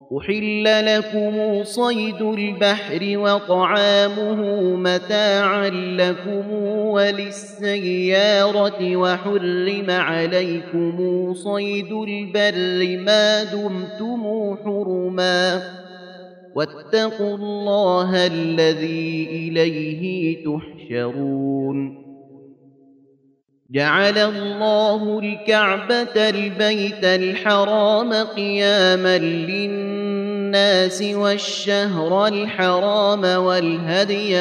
أحل لكم صيد البحر وطعامه متاعا لكم وللسيارة وحرم عليكم صيد البر ما دمتم حرما واتقوا الله الذي إليه تحشرون جعل الله الكعبة البيت الحرام قياما للناس والشهر الحرام والهدي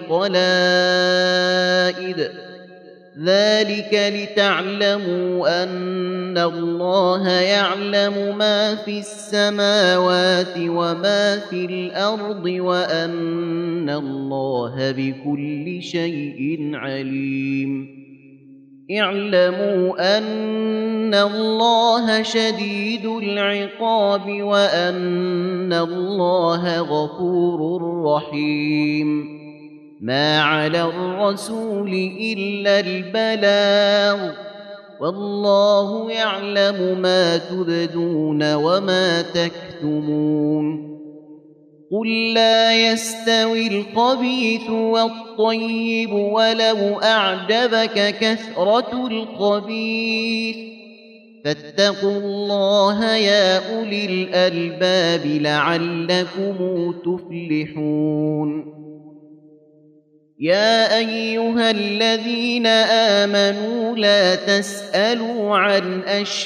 والقلائد ذلك لتعلموا أن الله يعلم ما في السماوات وما في الأرض وأن الله بكل شيء عليم اعلموا أن الله شديد العقاب وأن الله غفور رحيم ما على الرسول إلا البلاغ والله يعلم ما تبدون وما تكتمون قل لا يستوي الخبيث والطيب ولو أعجبك كثرة الخبيث فاتقوا الله يا أولي الألباب لعلكم تفلحون يا أيها الذين آمنوا لا تسألوا عن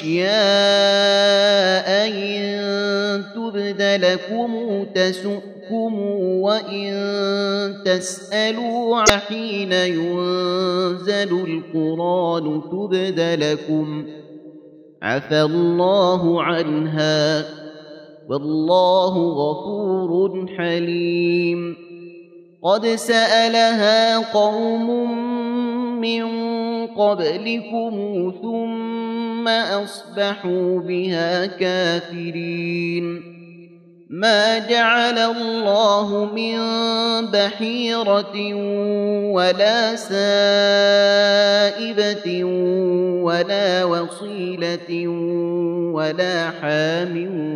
أشياء إن تبد لكم تسؤكم وإن تسألوا حين ينزل القرآن تبد لكم عفى الله عنها والله غفور حليم قد سألها قوم من قبلكم ثم أصبحوا بها كافرين ما جعل الله من بحيرة ولا سائبة ولا وصيلة ولا حام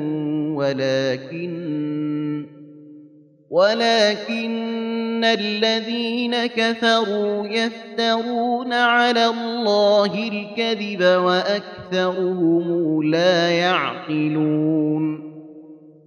ولكن الذين كفروا يفترون على الله الكذب وأكثرهم لا يعقلون